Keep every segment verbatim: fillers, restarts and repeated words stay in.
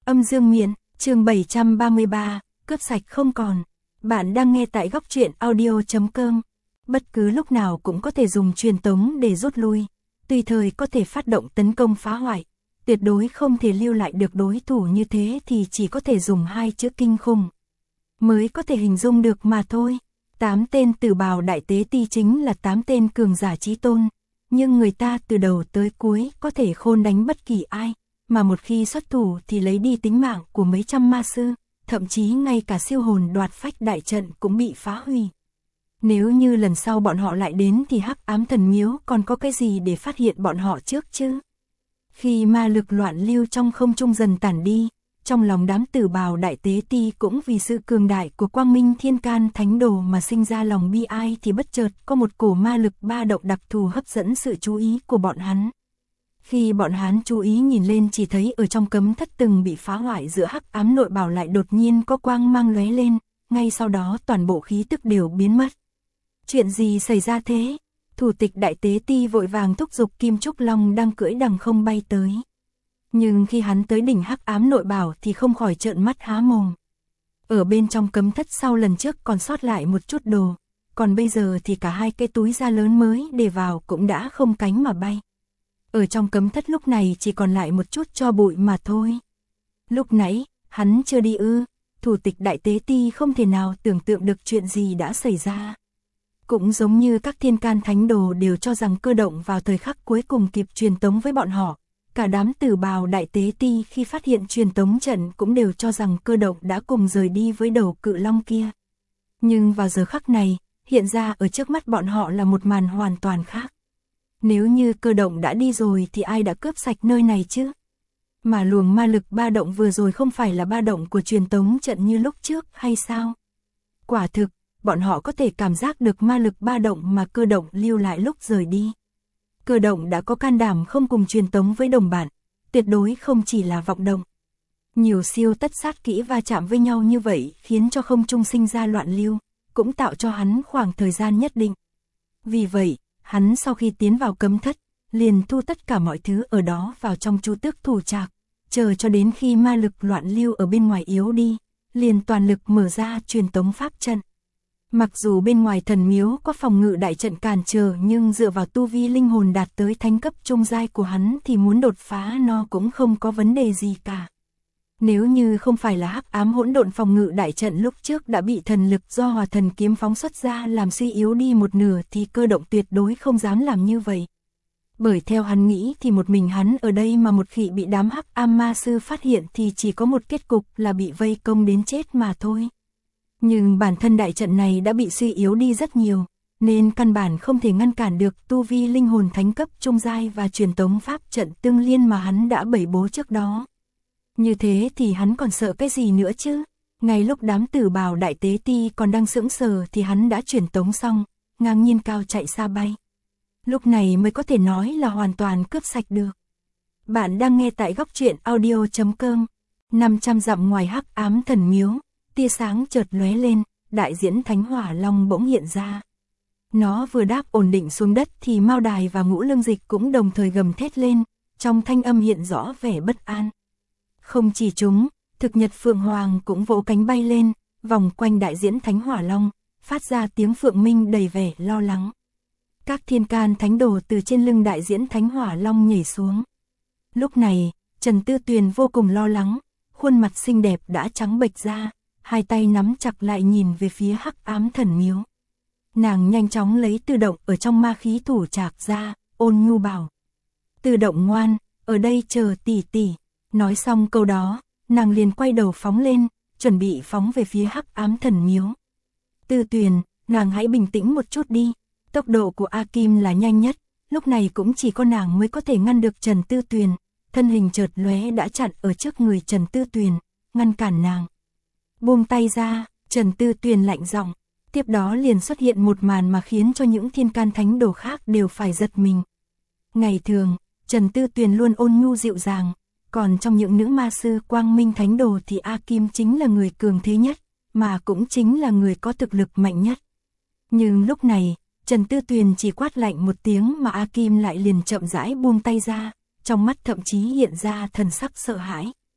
Âm dương miện, chương bảy trăm ba mươi ba, cướp sạch không còn. Bạn đang nghe tại góc truyện audio chấm com. Bất cứ lúc nào cũng có thể dùng truyền tống để rút lui, tùy thời có thể phát động tấn công phá hoại. Tuyệt đối không thể lưu lại được đối thủ như thế thì chỉ có thể dùng hai chữ kinh khủng mới có thể hình dung được mà thôi. Tám tên tử bào đại tế ti chính là tám tên cường giả chí tôn, nhưng người ta từ đầu tới cuối có thể khôn đánh bất kỳ ai, mà một khi xuất thủ thì lấy đi tính mạng của mấy trăm ma sư, thậm chí ngay cả siêu hồn đoạt phách đại trận cũng bị phá hủy. Nếu như lần sau bọn họ lại đến thì Hắc Ám Thần Miếu còn có cái gì để phát hiện bọn họ trước chứ? Khi ma lực loạn lưu trong không trung dần tản đi, trong lòng đám tử bào đại tế ti cũng vì sự cường đại của Quang Minh Thiên Can Thánh Đồ mà sinh ra lòng bi ai, thì bất chợt có một cổ ma lực ba động đặc thù hấp dẫn sự chú ý của bọn hắn. Khi bọn hắn chú ý nhìn lên chỉ thấy ở trong cấm thất từng bị phá hoại giữa hắc ám nội bảo lại đột nhiên có quang mang lóe lên, ngay sau đó toàn bộ khí tức đều biến mất. Chuyện gì xảy ra thế? Thủ tịch đại tế ti vội vàng thúc giục Kim Trúc Long đang cưỡi đằng không bay tới. Nhưng khi hắn tới đỉnh hắc ám nội bảo thì không khỏi trợn mắt há mồm. Ở bên trong cấm thất sau lần trước còn sót lại một chút đồ, còn bây giờ thì cả hai cái túi da lớn mới để vào cũng đã không cánh mà bay. Ở trong cấm thất lúc này chỉ còn lại một chút tro bụi mà thôi. Lúc nãy, hắn chưa đi ư? Thủ tịch đại tế ti không thể nào tưởng tượng được chuyện gì đã xảy ra. Cũng giống như các thiên can thánh đồ đều cho rằng cơ động vào thời khắc cuối cùng kịp truyền tống với bọn họ. Cả đám tử bào đại tế ti khi phát hiện truyền tống trận cũng đều cho rằng cơ động đã cùng rời đi với đầu cự long kia. Nhưng vào giờ khắc này, hiện ra ở trước mắt bọn họ là một màn hoàn toàn khác. Nếu như cơ động đã đi rồi thì ai đã cướp sạch nơi này chứ? Mà luồng ma lực ba động vừa rồi không phải là ba động của truyền tống trận như lúc trước hay sao? Quả thực, bọn họ có thể cảm giác được ma lực ba động mà cơ động lưu lại lúc rời đi. Cơ động đã có can đảm không cùng truyền tống với đồng bạn, tuyệt đối không chỉ là vọng động. Nhiều siêu tất sát kỹ va chạm với nhau như vậy khiến cho không trung sinh ra loạn lưu, cũng tạo cho hắn khoảng thời gian nhất định. Vì vậy, hắn sau khi tiến vào cấm thất, liền thu tất cả mọi thứ ở đó vào trong chu tước thủ trạc, chờ cho đến khi ma lực loạn lưu ở bên ngoài yếu đi, liền toàn lực mở ra truyền tống pháp trận. Mặc dù bên ngoài thần miếu có phòng ngự đại trận cản trở, nhưng dựa vào tu vi linh hồn đạt tới thánh cấp trung giai của hắn thì muốn đột phá nó cũng không có vấn đề gì cả. Nếu như không phải là hắc ám hỗn độn phòng ngự đại trận lúc trước đã bị thần lực do Hòa Thần kiếm phóng xuất ra làm suy yếu đi một nửa thì cơ động tuyệt đối không dám làm như vậy. Bởi theo hắn nghĩ thì một mình hắn ở đây mà một khi bị đám hắc ám ma sư phát hiện thì chỉ có một kết cục là bị vây công đến chết mà thôi. Nhưng bản thân đại trận này đã bị suy yếu đi rất nhiều, nên căn bản không thể ngăn cản được tu vi linh hồn thánh cấp trung giai và truyền tống pháp trận tương liên mà hắn đã bày bố trước đó. Như thế thì hắn còn sợ cái gì nữa chứ? Ngay lúc đám tử bào đại tế ti còn đang sững sờ thì hắn đã truyền tống xong, ngang nhiên cao chạy xa bay. Lúc này mới có thể nói là hoàn toàn cướp sạch được. Bạn đang nghe tại góc truyện audio chấm com. năm trăm dặm ngoài hắc ám thần miếu, tia sáng chợt lóe lên, đại diễn thánh hỏa long bỗng hiện ra. Nó vừa đáp ổn định xuống đất thì Mao Đài và Ngũ Lương Dịch cũng đồng thời gầm thét lên, trong thanh âm hiện rõ vẻ bất an. Không chỉ chúng, thực nhật phượng hoàng cũng vỗ cánh bay lên, vòng quanh đại diễn thánh hỏa long, phát ra tiếng phượng minh đầy vẻ lo lắng. Các thiên can thánh đồ từ trên lưng đại diễn thánh hỏa long nhảy xuống. Lúc này, Trần Tư Tuyền vô cùng lo lắng, khuôn mặt xinh đẹp đã trắng bệch ra, hai tay nắm chặt lại nhìn về phía hắc ám thần miếu. Nàng nhanh chóng lấy tự động ở trong ma khí thủ trạc ra, ôn nhu bảo. Tự động ngoan, ở đây chờ tỷ tỷ. Nói xong câu đó, nàng liền quay đầu phóng lên, chuẩn bị phóng về phía hắc ám thần miếu. Tư Tuyền, nàng hãy bình tĩnh một chút đi. Tốc độ của A Kim là nhanh nhất, lúc này cũng chỉ có nàng mới có thể ngăn được Trần Tư Tuyền. Thân hình chợt lóe đã chặn ở trước người Trần Tư Tuyền, ngăn cản nàng. Buông tay ra, Trần Tư Tuyền lạnh giọng. Tiếp đó liền xuất hiện một màn mà khiến cho những thiên can thánh đồ khác đều phải giật mình. Ngày thường, Trần Tư Tuyền luôn ôn nhu dịu dàng, còn trong những nữ ma sư quang minh thánh đồ thì A Kim chính là người cường thế nhất, mà cũng chính là người có thực lực mạnh nhất. Nhưng lúc này, Trần Tư Tuyền chỉ quát lạnh một tiếng mà A Kim lại liền chậm rãi buông tay ra, trong mắt thậm chí hiện ra thần sắc sợ hãi.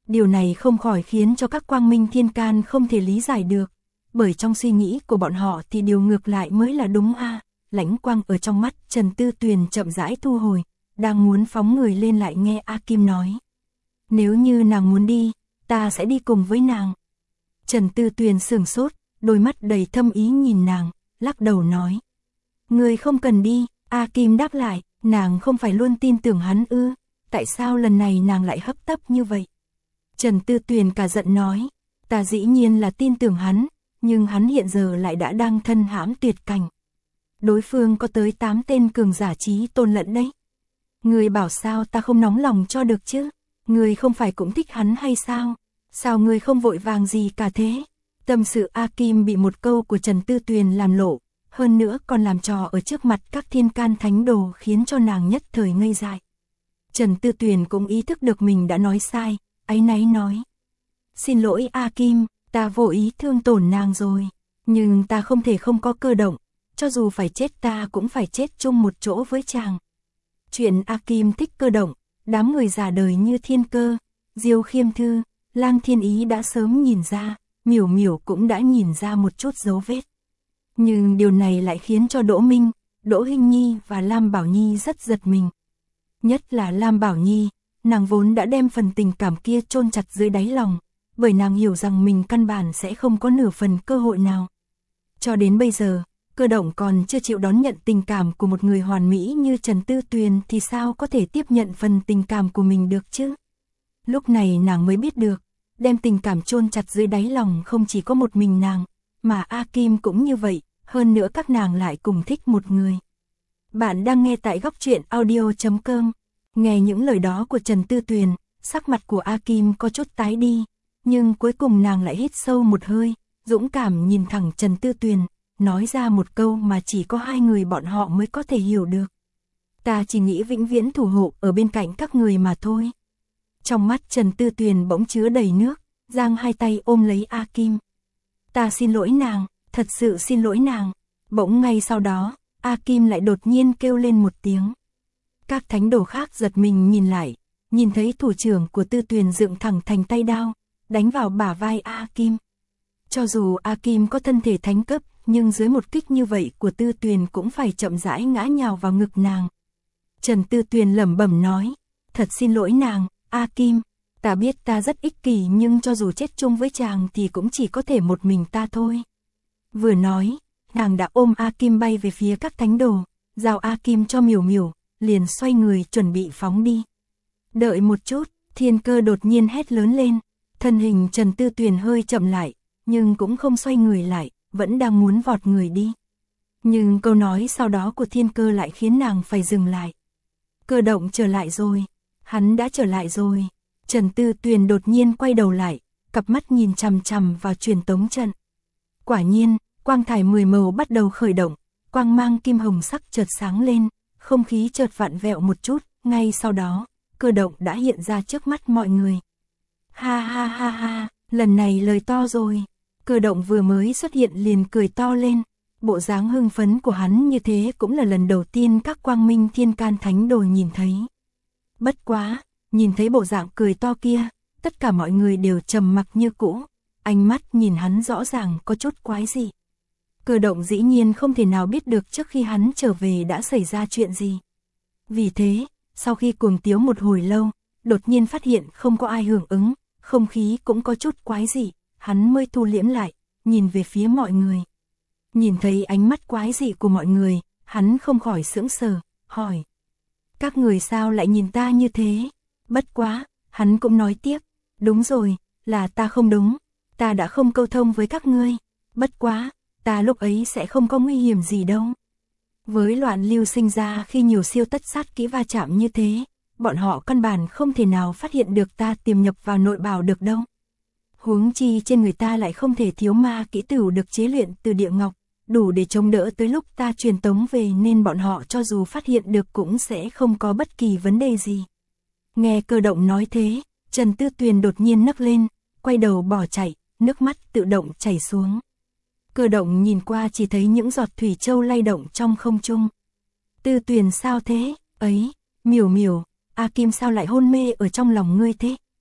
Điều này không khỏi khiến cho các quang minh thiên can không thể lý giải được, bởi trong suy nghĩ của bọn họ thì điều ngược lại mới là đúng a. À. Lãnh quang ở trong mắt Trần Tư Tuyền chậm rãi thu hồi, đang muốn phóng người lên lại nghe A Kim nói. Nếu như nàng muốn đi, ta sẽ đi cùng với nàng. Trần Tư Tuyền sửng sốt, đôi mắt đầy thâm ý nhìn nàng, lắc đầu nói. Ngươi không cần đi, A Kim đáp lại, nàng không phải luôn tin tưởng hắn ư, tại sao lần này nàng lại hấp tấp như vậy? Trần Tư Tuyền cả giận nói, ta dĩ nhiên là tin tưởng hắn, nhưng hắn hiện giờ lại đã đang thân hãm tuyệt cảnh. Đối phương có tới tám tên cường giả trí tôn lẫn đấy. Ngươi bảo sao ta không nóng lòng cho được chứ? Ngươi không phải cũng thích hắn hay sao? Sao ngươi không vội vàng gì cả thế? Tâm sự A Kim bị một câu của Trần Tư Tuyền làm lộ, hơn nữa còn làm trò ở trước mặt các thiên can thánh đồ khiến cho nàng nhất thời ngây dại. Trần Tư Tuyền cũng ý thức được mình đã nói sai, áy náy nói. Xin lỗi A Kim, ta vô ý thương tổn nàng rồi, nhưng ta không thể không có Cơ Động, cho dù phải chết ta cũng phải chết chung một chỗ với chàng. Chuyện A Kim thích Cơ Động, đám người già đời như Thiên Cơ, Diêu Khiêm Thư, Lang Thiên Ý đã sớm nhìn ra, Miểu Miểu cũng đã nhìn ra một chút dấu vết. Nhưng điều này lại khiến cho Đỗ Minh, Đỗ Hinh Nhi và Lam Bảo Nhi rất giật mình. Nhất là Lam Bảo Nhi, nàng vốn đã đem phần tình cảm kia chôn chặt dưới đáy lòng, bởi nàng hiểu rằng mình căn bản sẽ không có nửa phần cơ hội nào. Cho đến bây giờ, Cơ Động còn chưa chịu đón nhận tình cảm của một người hoàn mỹ như Trần Tư Tuyền thì sao có thể tiếp nhận phần tình cảm của mình được chứ? Lúc này nàng mới biết được, đem tình cảm chôn chặt dưới đáy lòng không chỉ có một mình nàng, mà A Kim cũng như vậy, hơn nữa các nàng lại cùng thích một người. Bạn đang nghe tại góc truyện audio chấm com. Nghe những lời đó của Trần Tư Tuyền, sắc mặt của A Kim có chút tái đi, nhưng cuối cùng nàng lại hít sâu một hơi, dũng cảm nhìn thẳng Trần Tư Tuyền, nói ra một câu mà chỉ có hai người bọn họ mới có thể hiểu được. Ta chỉ nghĩ vĩnh viễn thủ hộ ở bên cạnh các người mà thôi. Trong mắt Trần Tư Tuyền bỗng chứa đầy nước, giang hai tay ôm lấy A Kim. Ta xin lỗi nàng, thật sự xin lỗi nàng. Bỗng ngay sau đó, A Kim lại đột nhiên kêu lên một tiếng. Các thánh đồ khác giật mình nhìn lại, nhìn thấy thủ trưởng của Tư Tuyền dựng thẳng thành tay đao, đánh vào bả vai A Kim. Cho dù A Kim có thân thể thánh cấp, nhưng dưới một kích như vậy của Tư Tuyền cũng phải chậm rãi ngã nhào vào ngực nàng. Trần Tư Tuyền lẩm bẩm nói, thật xin lỗi nàng, A Kim, ta biết ta rất ích kỷ nhưng cho dù chết chung với chàng thì cũng chỉ có thể một mình ta thôi. Vừa nói, nàng đã ôm A Kim bay về phía các thánh đồ, giao A Kim cho Miểu Miểu, liền xoay người chuẩn bị phóng đi. Đợi một chút, Thiên Cơ đột nhiên hét lớn lên, thân hình Trần Tư Tuyền hơi chậm lại, nhưng cũng không xoay người lại, vẫn đang muốn vọt người đi. Nhưng câu nói sau đó của Thiên Cơ lại khiến nàng phải dừng lại. Cơ Động trở lại rồi, hắn đã trở lại rồi. Trần Tư Tuyền đột nhiên quay đầu lại, cặp mắt nhìn chằm chằm vào truyền tống trận. Quả nhiên, quang thải mười màu bắt đầu khởi động, quang mang kim hồng sắc chợt sáng lên, không khí chợt vặn vẹo một chút, ngay sau đó, Cơ Động đã hiện ra trước mắt mọi người. Ha ha ha ha, lần này lời to rồi. Cơ Động vừa mới xuất hiện liền cười to lên, bộ dáng hưng phấn của hắn như thế cũng là lần đầu tiên các quang minh thiên can thánh đồ nhìn thấy. Bất quá, nhìn thấy bộ dạng cười to kia, tất cả mọi người đều trầm mặc như cũ, ánh mắt nhìn hắn rõ ràng có chút quái dị. Cơ Động dĩ nhiên không thể nào biết được trước khi hắn trở về đã xảy ra chuyện gì. Vì thế, sau khi cuồng tiếu một hồi lâu, đột nhiên phát hiện không có ai hưởng ứng, không khí cũng có chút quái dị, hắn mới thu liễm lại, nhìn về phía mọi người. Nhìn thấy ánh mắt quái dị của mọi người, hắn không khỏi sững sờ, hỏi. Các người sao lại nhìn ta như thế? Bất quá, hắn cũng nói tiếp, đúng rồi, là ta không đúng, ta đã không câu thông với các ngươi, bất quá, ta lúc ấy sẽ không có nguy hiểm gì đâu. Với loạn lưu sinh ra khi nhiều siêu tất sát kỹ va chạm như thế, bọn họ căn bản không thể nào phát hiện được ta tiềm nhập vào nội bào được đâu. Huống chi trên người ta lại không thể thiếu ma kỹ tửu được chế luyện từ địa ngọc, đủ để chống đỡ tới lúc ta truyền tống về nên bọn họ cho dù phát hiện được cũng sẽ không có bất kỳ vấn đề gì. Nghe Cơ Động nói thế, Trần Tư Tuyền đột nhiên nấc lên, quay đầu bỏ chạy, nước mắt tự động chảy xuống. Cơ Động nhìn qua chỉ thấy những giọt thủy châu lay động trong không trung. Tư Tuyền sao thế? Ấy, Miểu Miểu, A Kim sao lại hôn mê ở trong lòng ngươi thế?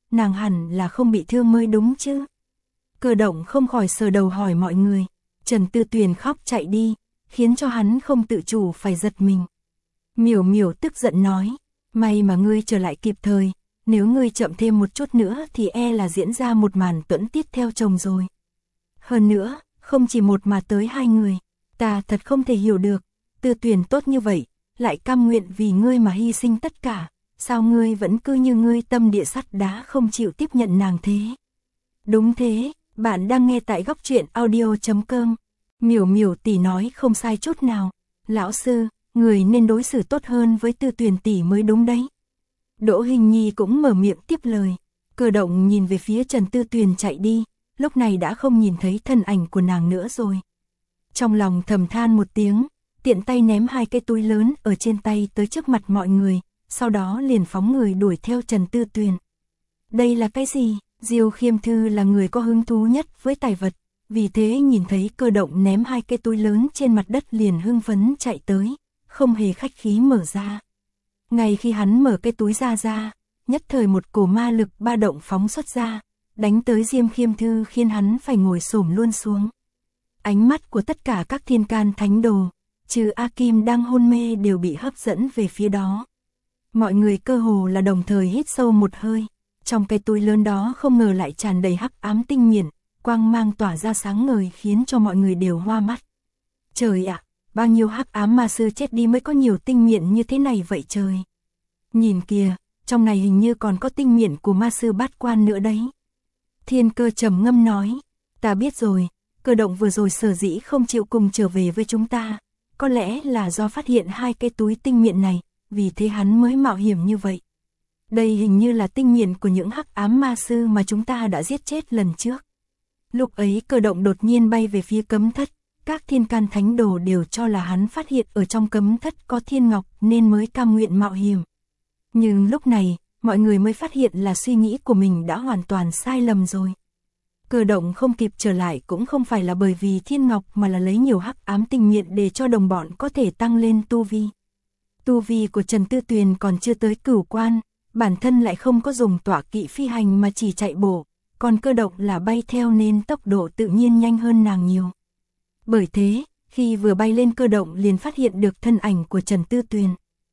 nàng hẳn là không bị thương mới đúng chứ. Cơ động không khỏi sờ đầu hỏi mọi người. Trần Tư Tuyền khóc chạy đi, khiến cho hắn không tự chủ phải giật mình. Miểu Miểu tức giận nói, may mà ngươi trở lại kịp thời, nếu ngươi chậm thêm một chút nữa thì e là diễn ra một màn tuẫn tiết theo chồng rồi. Hơn nữa, không chỉ một mà tới hai người, ta thật không thể hiểu được, Tư Tuyền tốt như vậy, lại cam nguyện vì ngươi mà hy sinh tất cả, sao ngươi vẫn cứ như ngươi tâm địa sắt đá không chịu tiếp nhận nàng thế? Đúng thế, bạn đang nghe tại góc truyện audio chấm com. Miểu Miểu tỷ nói không sai chút nào, lão sư, người nên đối xử tốt hơn với Tư Tuyền tỷ mới đúng đấy. Đỗ Hình Nhi cũng mở miệng tiếp lời. Cơ động nhìn về phía Trần Tư Tuyền chạy đi, lúc này đã không nhìn thấy thân ảnh của nàng nữa rồi. Trong lòng thầm than một tiếng, tiện tay ném hai cái túi lớn ở trên tay tới trước mặt mọi người, sau đó liền phóng người đuổi theo Trần Tư Tuyền. Đây là cái gì? Diêu Khiêm Thư là người có hứng thú nhất với tài vật, vì thế nhìn thấy Cơ động ném hai cái túi lớn trên mặt đất liền hưng phấn chạy tới, không hề khách khí mở ra. Ngay khi hắn mở cái túi ra ra, nhất thời một cổ ma lực ba động phóng xuất ra, đánh tới Diêm Khiêm Thư khiến hắn phải ngồi xổm luôn xuống. Ánh mắt của tất cả các thiên can thánh đồ, trừ A Kim đang hôn mê đều bị hấp dẫn về phía đó. Mọi người cơ hồ là đồng thời hít sâu một hơi, trong cái túi lớn đó không ngờ lại tràn đầy hắc ám tinh miện, quang mang tỏa ra sáng ngời khiến cho mọi người đều hoa mắt. Trời ạ, bao nhiêu hắc ám ma sư chết đi mới có nhiều tinh miện như thế này vậy trời. Nhìn kìa, trong này hình như còn có tinh miện của ma sư bát quan nữa đấy. Thiên Cơ trầm ngâm nói, ta biết rồi, Cơ động vừa rồi sở dĩ không chịu cùng trở về với chúng ta, có lẽ là do phát hiện hai cái túi tinh miện này, vì thế hắn mới mạo hiểm như vậy. Đây hình như là tinh miện của những hắc ám ma sư mà chúng ta đã giết chết lần trước. Lúc ấy Cơ động đột nhiên bay về phía cấm thất, các thiên can thánh đồ đều cho là hắn phát hiện ở trong cấm thất có thiên ngọc nên mới cam nguyện mạo hiểm. Nhưng lúc này, mọi người mới phát hiện là suy nghĩ của mình đã hoàn toàn sai lầm rồi. Cơ động không kịp trở lại cũng không phải là bởi vì thiên ngọc mà là lấy nhiều hắc ám tinh miện để cho đồng bọn có thể tăng lên tu vi. Tu vi của Trần Tư Tuyền còn chưa tới cửu quan, bản thân lại không có dùng tọa kỵ phi hành mà chỉ chạy bộ, còn Cơ động là bay theo nên tốc độ tự nhiên nhanh hơn nàng nhiều. Bởi thế, khi vừa bay lên Cơ động liền phát hiện được thân ảnh của Trần Tư Tuyền.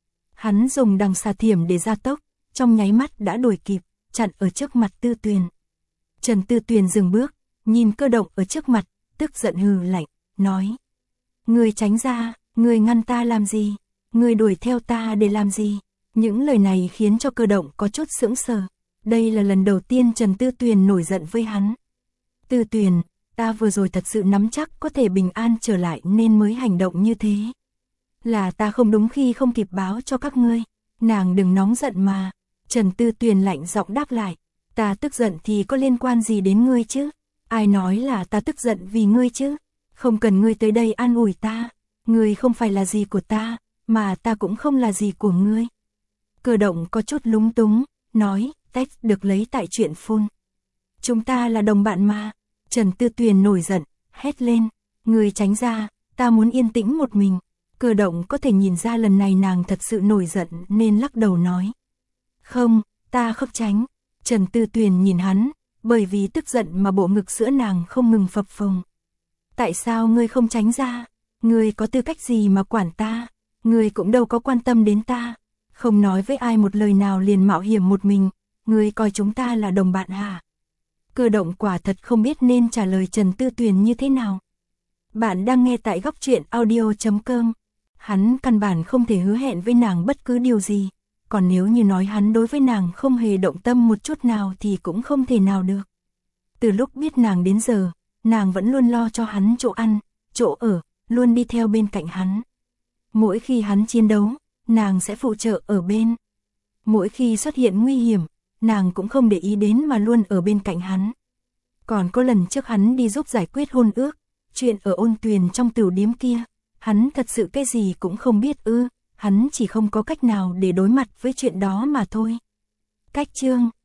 Hắn dùng đằng xà thiểm để gia tốc, trong nháy mắt đã đuổi kịp, chặn ở trước mặt Tư Tuyền. Trần Tư Tuyền dừng bước, nhìn Cơ động ở trước mặt, tức giận hừ lạnh, nói. Ngươi tránh ra, ngươi ngăn ta làm gì? Ngươi đuổi theo ta để làm gì? Những lời này khiến cho Cơ động có chút sững sờ. Đây là lần đầu tiên Trần Tư Tuyền nổi giận với hắn. Tư Tuyền, ta vừa rồi thật sự nắm chắc có thể bình an trở lại nên mới hành động như thế. Là ta không đúng khi không kịp báo cho các ngươi. Nàng đừng nóng giận mà. Trần Tư Tuyền lạnh giọng đáp lại. Ta tức giận thì có liên quan gì đến ngươi chứ? Ai nói là ta tức giận vì ngươi chứ? Không cần ngươi tới đây an ủi ta. Ngươi không phải là gì của ta, mà ta cũng không là gì của ngươi. Cơ động có chút lúng túng, nói, text được lấy tại truyện phun. Chúng ta là đồng bạn mà. Trần Tư Tuyền nổi giận, hét lên. Ngươi tránh ra, ta muốn yên tĩnh một mình. Cơ động có thể nhìn ra lần này nàng thật sự nổi giận nên lắc đầu nói. Không, ta không tránh. Trần Tư Tuyền nhìn hắn, bởi vì tức giận mà bộ ngực sữa nàng không ngừng phập phồng. Tại sao ngươi không tránh ra? Ngươi có tư cách gì mà quản ta? Ngươi cũng đâu có quan tâm đến ta. Không nói với ai một lời nào liền mạo hiểm một mình. Ngươi coi chúng ta là đồng bạn hả? Cơ động quả thật không biết nên trả lời Trần Tư Tuyền như thế nào. Bạn đang nghe tại góc truyện audio chấm com. Hắn căn bản không thể hứa hẹn với nàng bất cứ điều gì. Còn nếu như nói hắn đối với nàng không hề động tâm một chút nào thì cũng không thể nào được. Từ lúc biết nàng đến giờ, nàng vẫn luôn lo cho hắn chỗ ăn, chỗ ở, luôn đi theo bên cạnh hắn. Mỗi khi hắn chiến đấu, nàng sẽ phụ trợ ở bên. Mỗi khi xuất hiện nguy hiểm, nàng cũng không để ý đến mà luôn ở bên cạnh hắn. Còn có lần trước hắn đi giúp giải quyết hôn ước, chuyện ở Ôn Tuyền trong tửu điếm kia, hắn thật sự cái gì cũng không biết ư, hắn chỉ không có cách nào để đối mặt với chuyện đó mà thôi. Cách chương